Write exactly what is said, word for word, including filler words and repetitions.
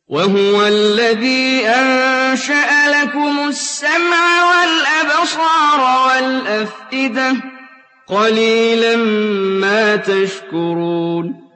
وَهُوَ الَّذِي أَنشَأَ لَكُمُ السَّمْعَ وَالْأَبْصَارَ وَالْأَفْئِدَةَ ۚ قَلِيلًا مَّا تَشْكُرُونَ